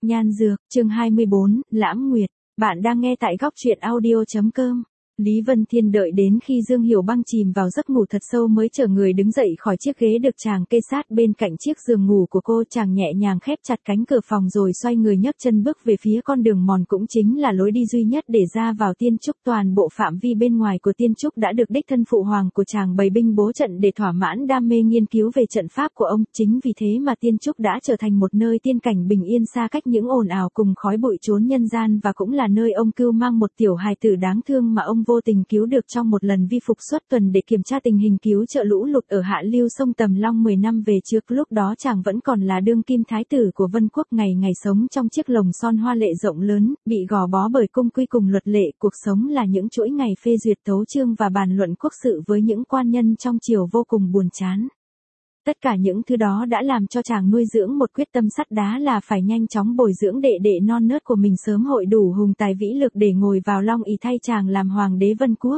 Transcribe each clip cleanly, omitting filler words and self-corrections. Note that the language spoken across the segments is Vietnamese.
Nhan Dược, chương 24, Lãm Nguyệt. Bạn đang nghe tại góc truyện audio.com. Lý Vân Thiên đợi đến khi Dương Hiểu Băng chìm vào giấc ngủ thật sâu mới chở người đứng dậy khỏi chiếc ghế được chàng kê sát bên cạnh chiếc giường ngủ của cô. Chàng nhẹ nhàng khép chặt cánh cửa phòng rồi xoay người nhấc chân bước về phía con đường mòn cũng chính là lối đi duy nhất để ra vào Tiên Trúc. Toàn bộ phạm vi bên ngoài của Tiên Trúc đã được đích thân phụ hoàng của chàng bày binh bố trận để thỏa mãn đam mê nghiên cứu về trận pháp của ông. Chính vì thế mà Tiên Trúc đã trở thành một nơi tiên cảnh bình yên xa cách những ồn ào cùng khói bụi chốn nhân gian, và cũng là nơi ông cưu mang một tiểu hài tử đáng thương mà ông vô tình cứu được trong một lần vi phục suốt tuần để kiểm tra tình hình cứu trợ lũ lụt ở hạ lưu sông Tầm Long 10 năm về trước. Lúc đó chàng vẫn còn là đương kim thái tử của Vân Quốc, ngày ngày sống trong chiếc lồng son hoa lệ rộng lớn, bị gò bó bởi cung quy cùng luật lệ. Cuộc sống là những chuỗi ngày phê duyệt tấu chương và bàn luận quốc sự với những quan nhân trong triều vô cùng buồn chán. Tất cả những thứ đó đã làm cho chàng nuôi dưỡng một quyết tâm sắt đá là phải nhanh chóng bồi dưỡng đệ đệ non nớt của mình sớm hội đủ hùng tài vĩ lực để ngồi vào long ỷ thay chàng làm hoàng đế Vân Quốc.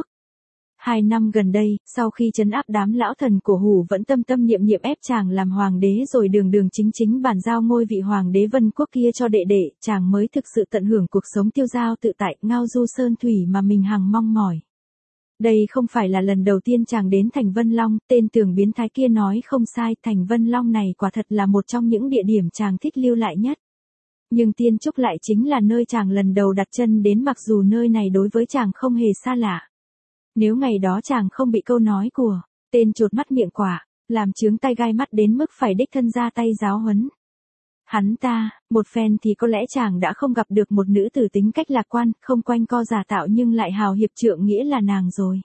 2 năm gần đây, sau khi trấn áp đám lão thần của Hủ vẫn tâm tâm niệm niệm ép chàng làm hoàng đế rồi đường đường chính chính bàn giao ngôi vị hoàng đế Vân Quốc kia cho đệ đệ, chàng mới thực sự tận hưởng cuộc sống tiêu dao tự tại, ngao du sơn thủy mà mình hằng mong mỏi. Đây không phải là lần đầu tiên chàng đến Thành Vân Long, tên Tưởng biến thái kia nói không sai, Thành Vân Long này quả thật là một trong những địa điểm chàng thích lưu lại nhất. Nhưng Tiên Trúc lại chính là nơi chàng lần đầu đặt chân đến, mặc dù nơi này đối với chàng không hề xa lạ. Nếu ngày đó chàng không bị câu nói của tên chột mắt miệng quả làm chướng tay gai mắt đến mức phải đích thân ra tay giáo huấn hắn ta một phen, thì có lẽ chàng đã không gặp được một nữ tử tính cách lạc quan, không quanh co giả tạo nhưng lại hào hiệp trượng nghĩa là nàng rồi.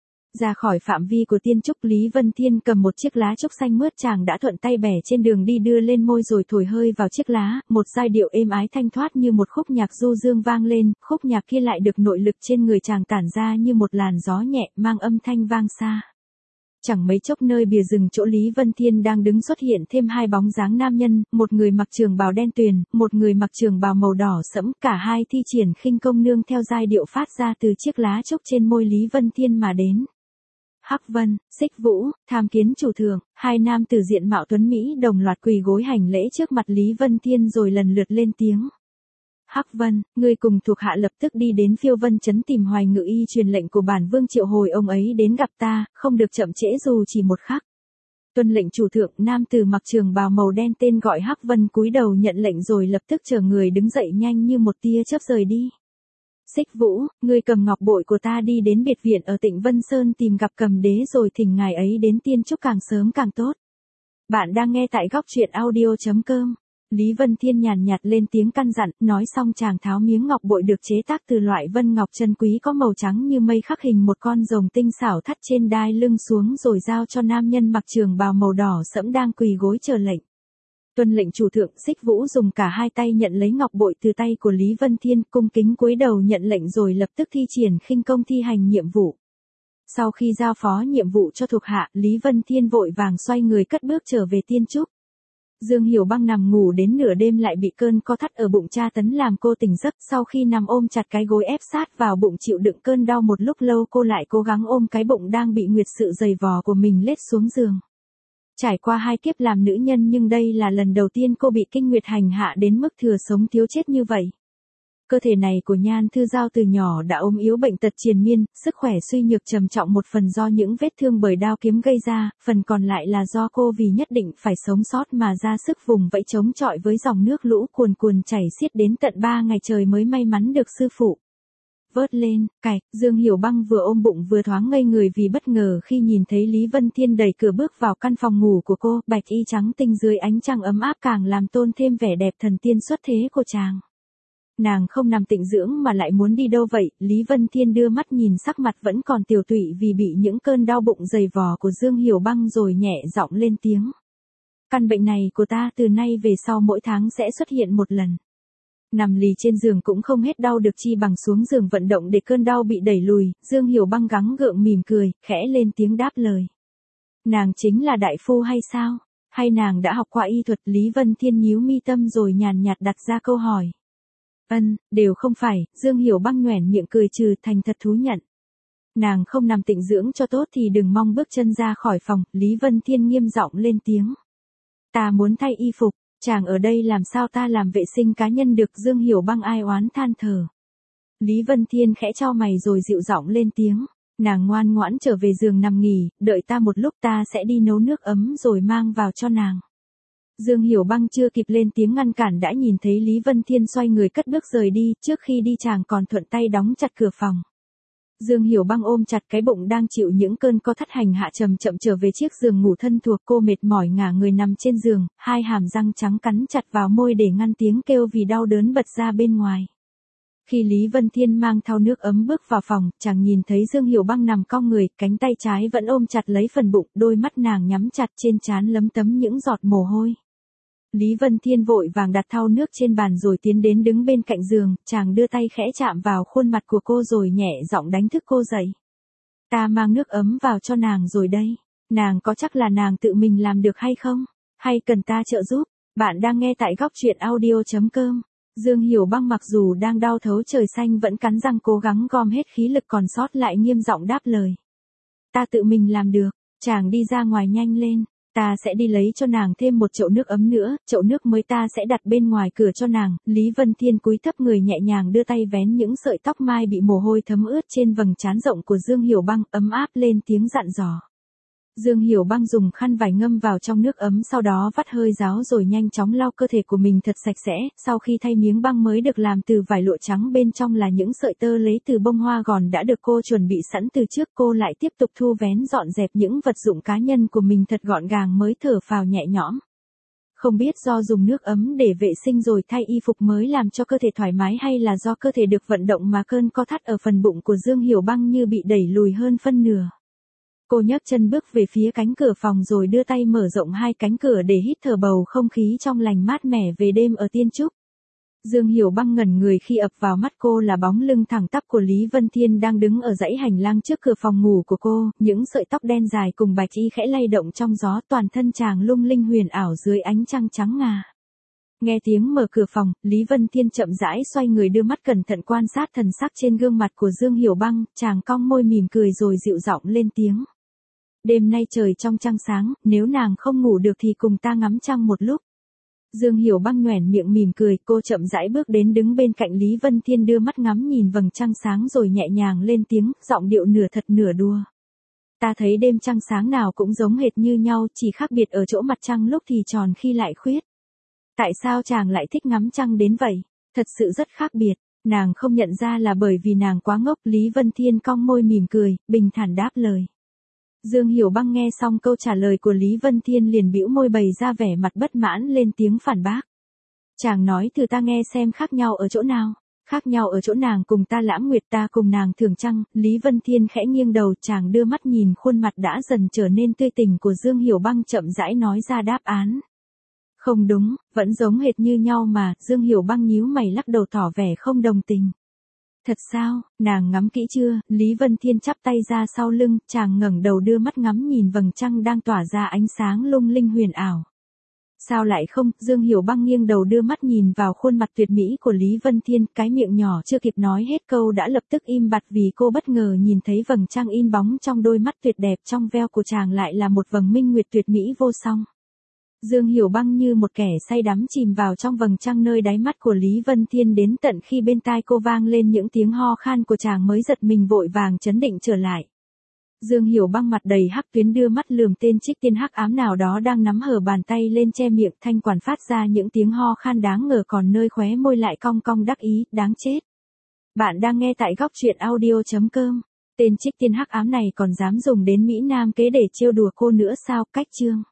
Ra khỏi phạm vi của Tiên Trúc, Lý Vân Thiên cầm một chiếc lá trúc xanh mướt chàng đã thuận tay bẻ trên đường đi đưa lên môi rồi thổi hơi vào chiếc lá, một giai điệu êm ái thanh thoát như một khúc nhạc du dương vang lên. Khúc nhạc kia lại được nội lực trên người chàng tản ra như một làn gió nhẹ mang âm thanh vang xa. Chẳng mấy chốc nơi bìa rừng chỗ Lý Vân Thiên đang đứng xuất hiện thêm hai bóng dáng nam nhân, một người mặc trường bào đen tuyền, một người mặc trường bào màu đỏ sẫm, cả hai thi triển khinh công nương theo giai điệu phát ra từ chiếc lá trúc trên môi Lý Vân Thiên mà đến. Hắc Vân, Xích Vũ, tham kiến chủ thượng, hai nam tử diện mạo tuấn mỹ đồng loạt quỳ gối hành lễ trước mặt Lý Vân Thiên rồi lần lượt lên tiếng. Hắc Vân, ngươi cùng thuộc hạ lập tức đi đến Phiêu Vân trấn tìm Hoài Ngự Y truyền lệnh của bản vương triệu hồi ông ấy đến gặp ta, không được chậm trễ dù chỉ một khắc. Tuân lệnh chủ thượng. Nam tử mặc trường bào màu đen tên gọi Hắc Vân cúi đầu nhận lệnh rồi lập tức chờ người đứng dậy nhanh như một tia chớp rời đi. Xích Vũ, ngươi cầm ngọc bội của ta đi đến biệt viện ở Tịnh Vân Sơn tìm gặp Cầm Đế rồi thỉnh ngài ấy đến Tiên Trúc càng sớm càng tốt. Bạn đang nghe tại góc truyện audio.com. Lý Vân Thiên nhàn nhạt lên tiếng căn dặn, nói xong chàng tháo miếng ngọc bội được chế tác từ loại vân ngọc chân quý có màu trắng như mây khắc hình một con rồng tinh xảo thắt trên đai lưng xuống rồi giao cho nam nhân mặc trường bào màu đỏ sẫm đang quỳ gối chờ lệnh. Tuân lệnh chủ thượng. Xích Vũ dùng cả hai tay nhận lấy ngọc bội từ tay của Lý Vân Thiên, cung kính cúi đầu nhận lệnh rồi lập tức thi triển khinh công thi hành nhiệm vụ. Sau khi giao phó nhiệm vụ cho thuộc hạ, Lý Vân Thiên vội vàng xoay người cất bước trở về Tiên Trúc. Dương Hiểu Băng nằm ngủ đến nửa đêm lại bị cơn co thắt ở bụng tra tấn làm cô tỉnh giấc, sau khi nằm ôm chặt cái gối ép sát vào bụng chịu đựng cơn đau một lúc lâu, cô lại cố gắng ôm cái bụng đang bị nguyệt sự dày vò của mình lết xuống giường. Trải qua 2 kiếp làm nữ nhân nhưng đây là lần đầu tiên cô bị kinh nguyệt hành hạ đến mức thừa sống thiếu chết như vậy. Cơ thể này của Nhan Thư Giao từ nhỏ đã ốm yếu bệnh tật triền miên, sức khỏe suy nhược trầm trọng, một phần do những vết thương bởi đao kiếm gây ra, phần còn lại là do cô vì nhất định phải sống sót mà ra sức vùng vẫy chống chọi với dòng nước lũ cuồn cuồn chảy xiết đến tận 3 ngày trời mới may mắn được sư phụ vớt lên. Dương Hiểu Băng vừa ôm bụng vừa thoáng ngây người vì bất ngờ khi nhìn thấy Lý Vân Thiên đẩy cửa bước vào căn phòng ngủ của cô, bạch y trắng tinh dưới ánh trăng ấm áp càng làm tôn thêm vẻ đẹp thần tiên xuất thế của chàng. Nàng không nằm tịnh dưỡng mà lại muốn đi đâu vậy? Lý Vân Thiên đưa mắt nhìn sắc mặt vẫn còn tiều tụy vì bị những cơn đau bụng dày vò của Dương Hiểu Băng rồi nhẹ giọng lên tiếng. Căn bệnh này của ta từ nay về sau mỗi tháng sẽ xuất hiện một lần. Nằm lì trên giường cũng không hết đau được chi bằng xuống giường vận động để cơn đau bị đẩy lùi. Dương Hiểu Băng gắng gượng mỉm cười, khẽ lên tiếng đáp lời. Nàng chính là đại phu hay sao? Hay nàng đã học qua y thuật? Lý Vân Thiên nhíu mi tâm rồi nhàn nhạt đặt ra câu hỏi. Đều không phải. Dương Hiểu Băng nhoẻn miệng cười trừ thành thật thú nhận. Nàng không nằm tịnh dưỡng cho tốt thì đừng mong bước chân ra khỏi phòng. Lý Vân Thiên nghiêm giọng lên tiếng. Ta muốn thay y phục. Chàng ở đây làm sao ta làm vệ sinh cá nhân được, Dương Hiểu Băng ai oán than thở. Lý Vân Thiên khẽ chau mày rồi dịu giọng lên tiếng. Nàng ngoan ngoãn trở về giường nằm nghỉ, đợi ta một lúc, ta sẽ đi nấu nước ấm rồi mang vào cho nàng. Dương Hiểu Băng chưa kịp lên tiếng ngăn cản đã nhìn thấy Lý Vân Thiên xoay người cất bước rời đi, trước khi đi chàng còn thuận tay đóng chặt cửa phòng. Dương Hiểu Băng ôm chặt cái bụng đang chịu những cơn co thắt hành hạ chậm chậm trở về chiếc giường ngủ thân thuộc, cô mệt mỏi ngả người nằm trên giường, hai hàm răng trắng cắn chặt vào môi để ngăn tiếng kêu vì đau đớn bật ra bên ngoài. Khi Lý Vân Thiên mang thau nước ấm bước vào phòng, chàng nhìn thấy Dương Hiểu Băng nằm cong người, cánh tay trái vẫn ôm chặt lấy phần bụng, đôi mắt nàng nhắm chặt, trên trán lấm tấm những giọt mồ hôi. Lý Vân Thiên vội vàng đặt thau nước trên bàn rồi tiến đến đứng bên cạnh giường, chàng đưa tay khẽ chạm vào khuôn mặt của cô rồi nhẹ giọng đánh thức cô dậy. Ta mang nước ấm vào cho nàng rồi đây, nàng có chắc là nàng tự mình làm được hay không? Hay cần ta trợ giúp? Bạn đang nghe tại góc truyện audio.com. Dương Hiểu Băng mặc dù đang đau thấu trời xanh vẫn cắn răng cố gắng gom hết khí lực còn sót lại nghiêm giọng đáp lời. Ta tự mình làm được, chàng đi ra ngoài nhanh lên. Ta sẽ đi lấy cho nàng thêm một chậu nước ấm nữa, chậu nước mới ta sẽ đặt bên ngoài cửa cho nàng. Lý Vân Thiên cúi thấp người nhẹ nhàng đưa tay vén những sợi tóc mai bị mồ hôi thấm ướt trên vầng trán rộng của Dương Hiểu Băng, ấm áp lên tiếng dặn dò. Dương Hiểu Băng dùng khăn vải ngâm vào trong nước ấm, sau đó vắt hơi ráo rồi nhanh chóng lau cơ thể của mình thật sạch sẽ, sau khi thay miếng băng mới được làm từ vải lụa trắng, bên trong là những sợi tơ lấy từ bông hoa gòn đã được cô chuẩn bị sẵn từ trước, cô lại tiếp tục thu vén dọn dẹp những vật dụng cá nhân của mình thật gọn gàng mới thở phào nhẹ nhõm. Không biết do dùng nước ấm để vệ sinh rồi thay y phục mới làm cho cơ thể thoải mái hay là do cơ thể được vận động mà cơn co thắt ở phần bụng của Dương Hiểu Băng như bị đẩy lùi hơn phân nửa. Cô nhấc chân bước về phía cánh cửa phòng rồi đưa tay mở rộng hai cánh cửa để hít thở bầu không khí trong lành mát mẻ về đêm ở Tiên Trúc. Dương Hiểu Băng ngẩn người khi ập vào mắt cô là bóng lưng thẳng tắp của Lý Vân Thiên đang đứng ở dãy hành lang trước cửa phòng ngủ của cô, những sợi tóc đen dài cùng bạch y khẽ lay động trong gió, toàn thân chàng lung linh huyền ảo dưới ánh trăng trắng ngà. Nghe tiếng mở cửa phòng, Lý Vân Thiên chậm rãi xoay người đưa mắt cẩn thận quan sát thần sắc trên gương mặt của Dương Hiểu Băng, chàng cong môi mỉm cười rồi dịu giọng lên tiếng. Đêm nay trời trong trăng sáng, nếu nàng không ngủ được thì cùng ta ngắm trăng một lúc. Dương Hiểu Băng nhoẻn miệng mỉm cười, cô chậm rãi bước đến đứng bên cạnh Lý Vân Thiên đưa mắt ngắm nhìn vầng trăng sáng rồi nhẹ nhàng lên tiếng, giọng điệu nửa thật nửa đùa. Ta thấy đêm trăng sáng nào cũng giống hệt như nhau, chỉ khác biệt ở chỗ mặt trăng lúc thì tròn khi lại khuyết. Tại sao chàng lại thích ngắm trăng đến vậy? Thật sự rất khác biệt. Nàng không nhận ra là bởi vì nàng quá ngốc. Lý Vân Thiên cong môi mỉm cười, bình thản đáp lời. Dương Hiểu Băng nghe xong câu trả lời của Lý Vân Thiên liền bĩu môi bày ra vẻ mặt bất mãn lên tiếng phản bác. Chàng nói thử ta nghe xem khác nhau ở chỗ nào. Khác nhau ở chỗ nàng cùng ta lãng nguyệt, ta cùng nàng thường trăng. Lý Vân Thiên khẽ nghiêng đầu, chàng đưa mắt nhìn khuôn mặt đã dần trở nên tươi tỉnh của Dương Hiểu Băng chậm rãi nói ra đáp án. Không đúng, vẫn giống hệt như nhau mà. Dương Hiểu Băng nhíu mày lắc đầu tỏ vẻ không đồng tình. Thật sao, nàng ngắm kỹ chưa? Lý Vân Thiên chắp tay ra sau lưng, chàng ngẩng đầu đưa mắt ngắm nhìn vầng trăng đang tỏa ra ánh sáng lung linh huyền ảo. Sao lại không? Dương Hiểu Băng nghiêng đầu đưa mắt nhìn vào khuôn mặt tuyệt mỹ của Lý Vân Thiên, cái miệng nhỏ chưa kịp nói hết câu đã lập tức im bặt vì cô bất ngờ nhìn thấy vầng trăng in bóng trong đôi mắt tuyệt đẹp trong veo của chàng lại là một vầng minh nguyệt tuyệt mỹ vô song. Dương Hiểu Băng như một kẻ say đắm chìm vào trong vầng trăng nơi đáy mắt của Lý Vân Thiên đến tận khi bên tai cô vang lên những tiếng ho khan của chàng mới giật mình vội vàng trấn định trở lại. Dương Hiểu Băng mặt đầy hắc tuyến đưa mắt lườm tên trích tiên hắc ám nào đó đang nắm hở bàn tay lên che miệng, thanh quản phát ra những tiếng ho khan đáng ngờ còn nơi khóe môi lại cong cong đắc ý, đáng chết. Bạn đang nghe tại góc truyện audio.com. Tên trích tiên hắc ám này còn dám dùng đến Mỹ Nam kế để trêu đùa cô nữa sao? Cách chương.